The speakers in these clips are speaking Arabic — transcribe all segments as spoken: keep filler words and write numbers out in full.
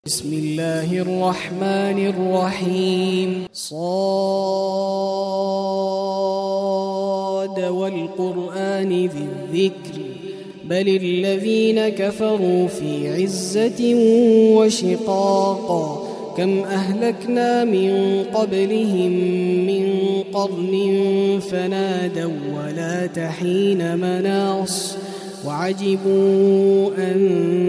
بسم الله الرحمن الرحيم. صاد والقرآن ذي الذكر بل الذين كفروا في عزة وشقاق كم أهلكنا من قبلهم من قرن فنادوا ولا تحين مناص وعجبوا أن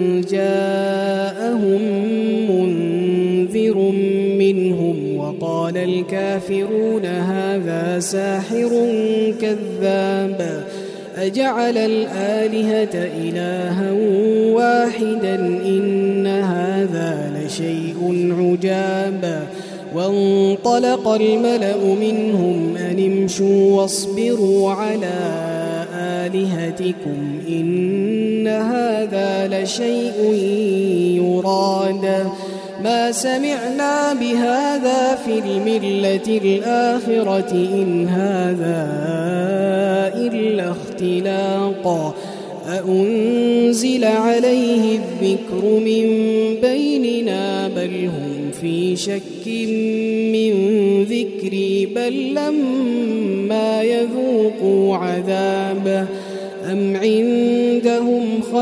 جاءهم منذر منهم وقال الكافرون هذا ساحر كذاب أجعل الآلهة إلها واحدا إن هذا لشيء عجاب وانطلق الملأ منهم أن امشوا واصبروا على آلهتكم إن هذا لشيء يراد ما سمعنا بهذا في الملة الآخرة إن هذا إلا اختلاق أأنزل عليه الذكر من بيننا بل هم في شك من ذكري بل لما يذوقوا عذاب أم عندهم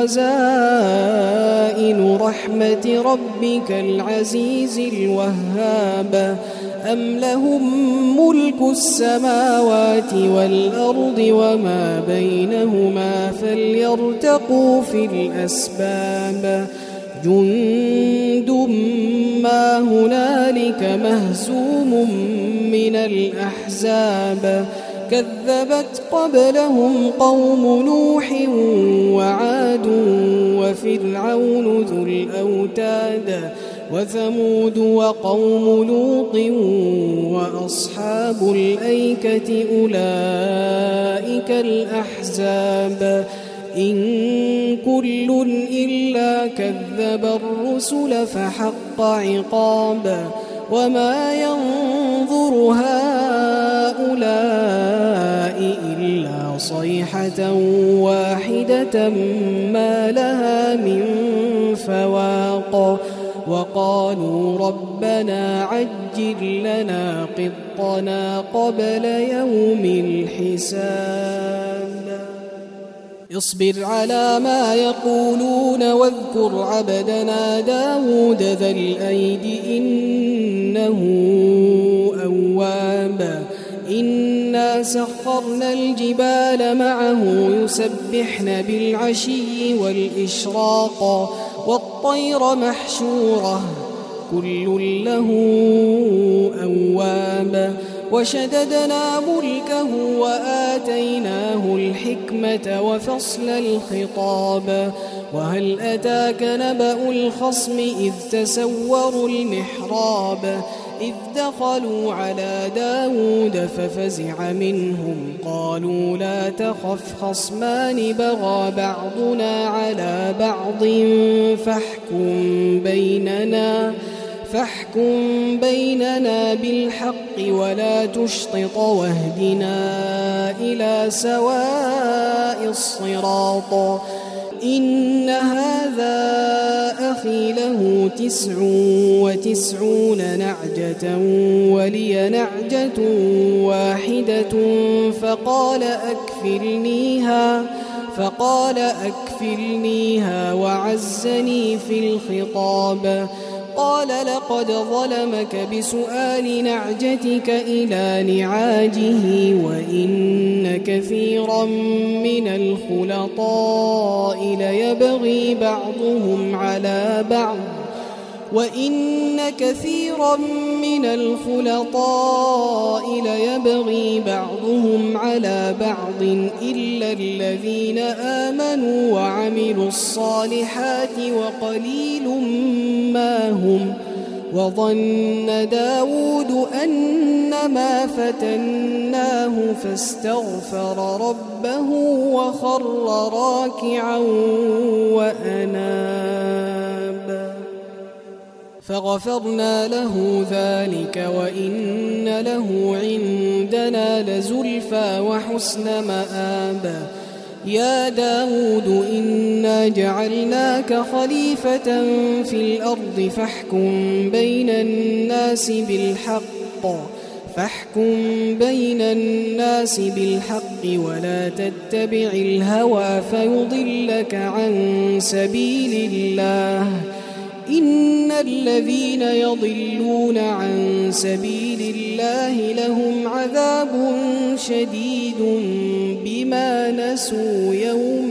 خزائن رحمة ربك العزيز الوهاب أم لهم ملك السماوات والأرض وما بينهما فليرتقوا في الأسباب جند ما هنالك مهزوم من الأحزاب كذبت قبلهم قوم نوح وعاد وفرعون ذو الأوتاد وثمود وقوم لوط وأصحاب الأيكة أولئك الأحزاب إن كل إلا كذب الرسل فحق عقاب وما ينظر هؤلاء إلا صيحة واحدة ما لها من فواق وقالوا ربنا عجل لنا قطنا قبل يوم الحساب اصبر على ما يقولون واذكر عبدنا داود ذا الأيد إنه أواب إنا سخرنا الجبال معه يسبحن بالعشي والإشراق والطير محشورة كل له أواب وشددنا ملكه وآتيناه الحكمة وفصل الخطاب وهل أتاك نبأ الخصم إذ تسوروا المحراب إذ دخلوا على داود ففزع منهم قالوا لا تخف خصمان بغى بعضنا على بعض فاحكم بيننا فاحكم بيننا بالحق ولا تشطط واهدنا إلى سواء الصراط إن هذا أخي له تسع وتسعون نعجة ولي نعجة واحدة فقال أكفلنيها فقال أكفلنيها وعزني في الخطاب قال لقد ظلمك بسؤال نعجتك إلى نعاجه وإن كثيرا من الخلطاء ليبغي بعضهم على بعض وإن كثيرا من الخلطاء ليبغي بعضهم على بعض إلا الذين آمنوا وعملوا الصالحات وقليل ما هم وظن داود أنما فتناه فاستغفر ربه وخر راكعا وأناب فغفرنا له ذلك وإن له عندنا لزلفى وحسن مآب يا داود إنا جعلناك خليفة في الأرض فاحكم بين الناس بالحق فاحكم بين الناس بالحق ولا تتبع الهوى فيضلك عن سبيل الله إن الذين يضلون عن سبيل الله لهم عذاب شديد بما نسوا يوم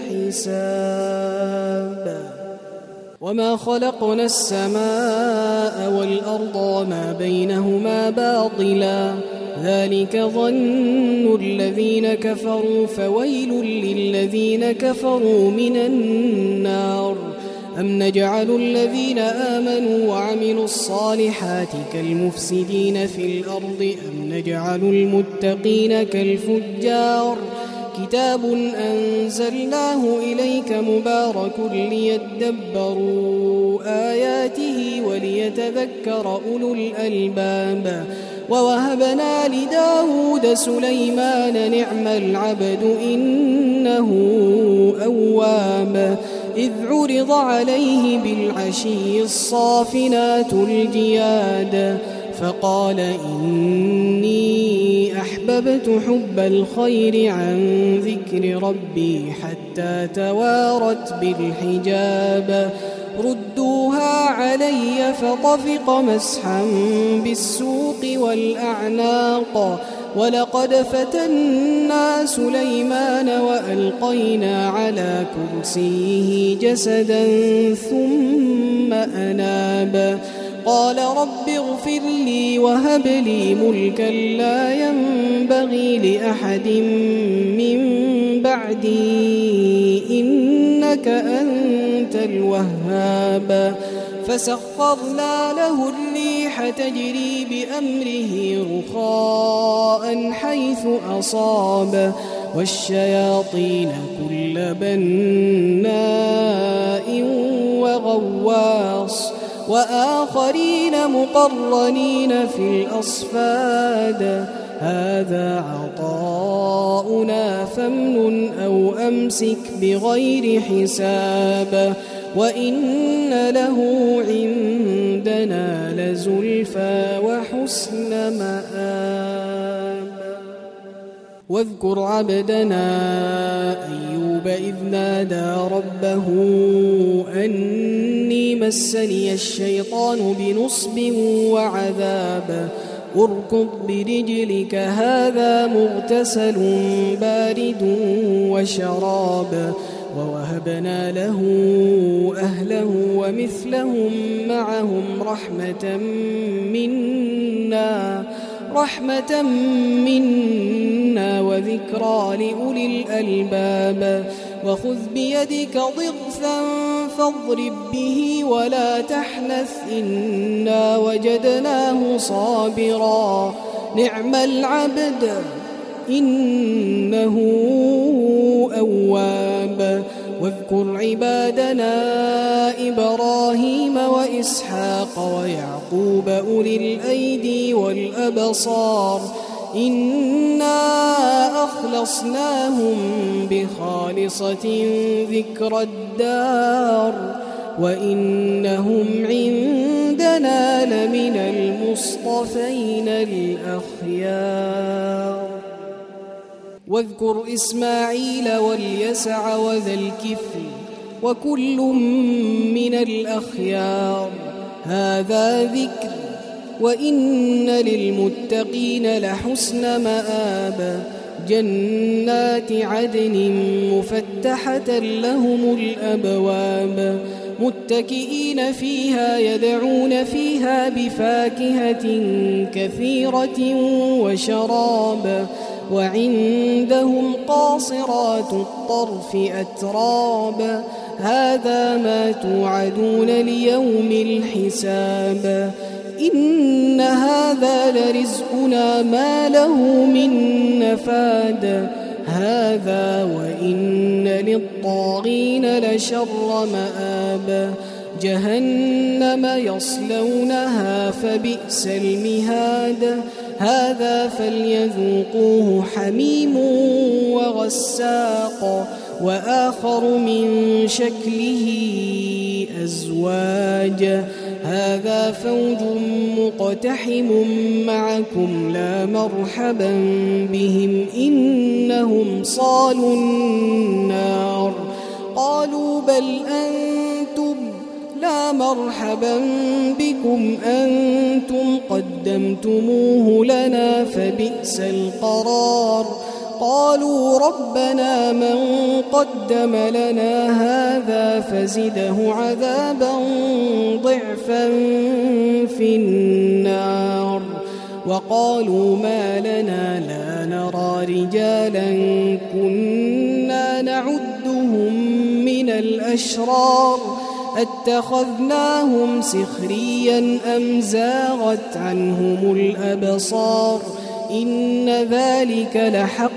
الحساب وما خلقنا السماء والأرض وما بينهما باطلا ذلك ظن الذين كفروا فويل للذين كفروا من النار أم نجعل الذين آمنوا وعملوا الصالحات كالمفسدين في الأرض أم نجعل المتقين كالفجار كتاب أنزلناه إليك مبارك ليدبروا آياته وليتذكر أولو الألباب ووهبنا لداود سليمان نعم العبد إنه أواب إذ عرض عليه بالعشي الصافنات الجياد فقال إني أحببت حب الخير عن ذكر ربي حتى توارت بالحجاب ردوها علي فطفق مسحا بالسوق والأعناق ولقد فتنا سليمان وألقينا على كرسيه جسدا ثم أناب قال رب اغفر لي وهب لي ملكا لا ينبغي لأحد من بعدي إنك أنت الوهاب فسخرنا له الريح تجري بأمره رخاء حيث أصاب والشياطين كل بناء وغواص وآخرين مقرنين في الأصفاد هذا عطاؤنا فامنن أو أمسك بغير حساب وإن له عندنا لزلفى وحسن مآب واذكر عبدنا أيوب إذ نادى ربه أني مسني الشيطان بنصب وعذاب اركض برجلك هذا مغتسل بارد وشراب ووهبنا له أهله ومثلهم معهم رحمة منا رحمة منا وذكرى لأولي الألباب وخذ بيدك ضغثا فاضرب به ولا تحنث إنا وجدناه صابرا نعم العبد إنه أواب واذكر عبادنا إبراهيم وإسحاق ويعقوب أولي الأيدي والأبصار إنا أخلصناهم بخالصة ذكر الدار وإنهم عندنا لمن المصطفين الأخيار واذكر إسماعيل واليسع وذا الكفل وكل من الأخيار هذا ذكر وإن للمتقين لحسن مآب جنات عدن مفتحة لهم الأبواب متكئين فيها يدعون فيها بفاكهة كثيرة وشراب وعندهم قاصرات الطرف أتراب هذا ما توعدون ليوم الحساب إن هذا لرزقنا ما له من نفاد هذا وإن للطاغين لشر مآب جهنم يصلونها فبئس المهاد هذا فليذوقوه حميم وغساق وآخر من شكله أزواج هذا فوج مقتحم معكم لا مرحبا بهم إنهم صالوا النار قالوا بل أنتم لا مرحبا بكم أنتم قدمتموه لنا فبئس القرار قالوا ربنا من قدم لنا هذا فزده عذابا ضعفا في النار وقالوا ما لنا لا نرى رجالا كنا نعدهم من الأشرار اتخذناهم سخريا أم زاغت عنهم الأبصار إن ذلك لحق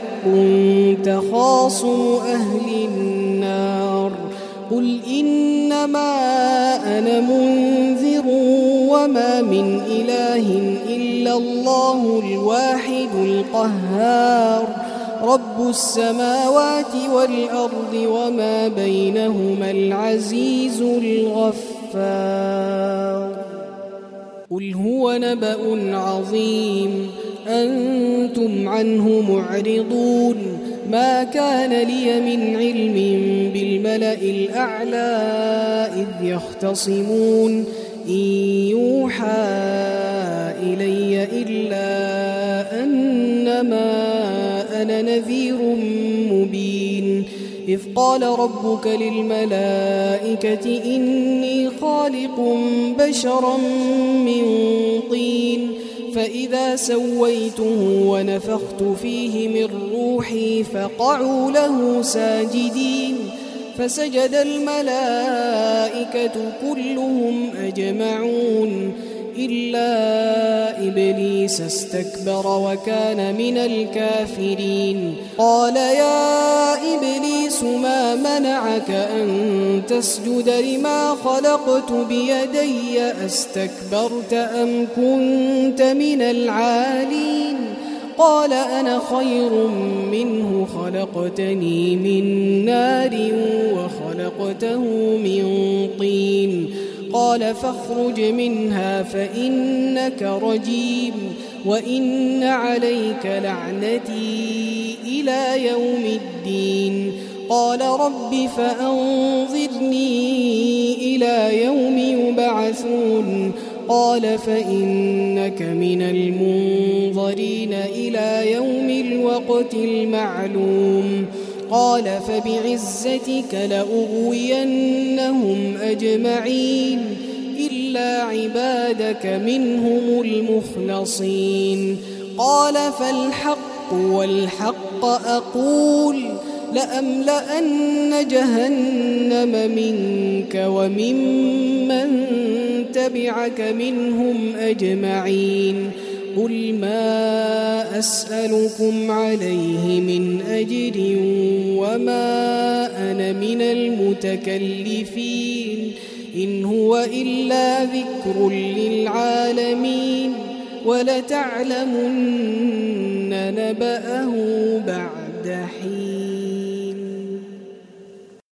تخاصم أهل النار قل إنما أنا منذر وما من إله إلا الله الواحد القهار رب السماوات والأرض وما بينهما العزيز الغفار قل هو نبأ عظيم أنتم عنه معرضون ما كان لي من علم بالملأ الأعلى إذ يختصمون إن يوحى إلي إلا أنما أنا نذير مبين إذ قال ربك للملائكة إني خالق بشرا من طين فإذا سويته ونفخت فيه من روحي فقعوا له ساجدين فسجد الملائكة كلهم أجمعون إلا إبليس استكبر وكان من الكافرين قال يا إبليس ما منعك أن تسجد لما خلقت بيدي أستكبرت أم كنت من العالين قال أنا خير منه خلقتني من نار وخلقته من طين قال فاخرج منها فإنك رجيم وإن عليك لعنتي إلى يوم الدين قال رب فأنظرني إلى يوم يبعثون قال فإنك من المنظرين إلى يوم الوقت المعلوم قال فبعزتك لأغوينهم أجمعين إلا عبادك منهم المخلصين قال فالحق والحق أقول لأملأن جهنم منك وممن تبعك منهم أجمعين قل ما أسألكم عليه من أجر وما أنا من المتكلفين إن هو إلا ذكر للعالمين ولتعلمن نبأه بعد حين.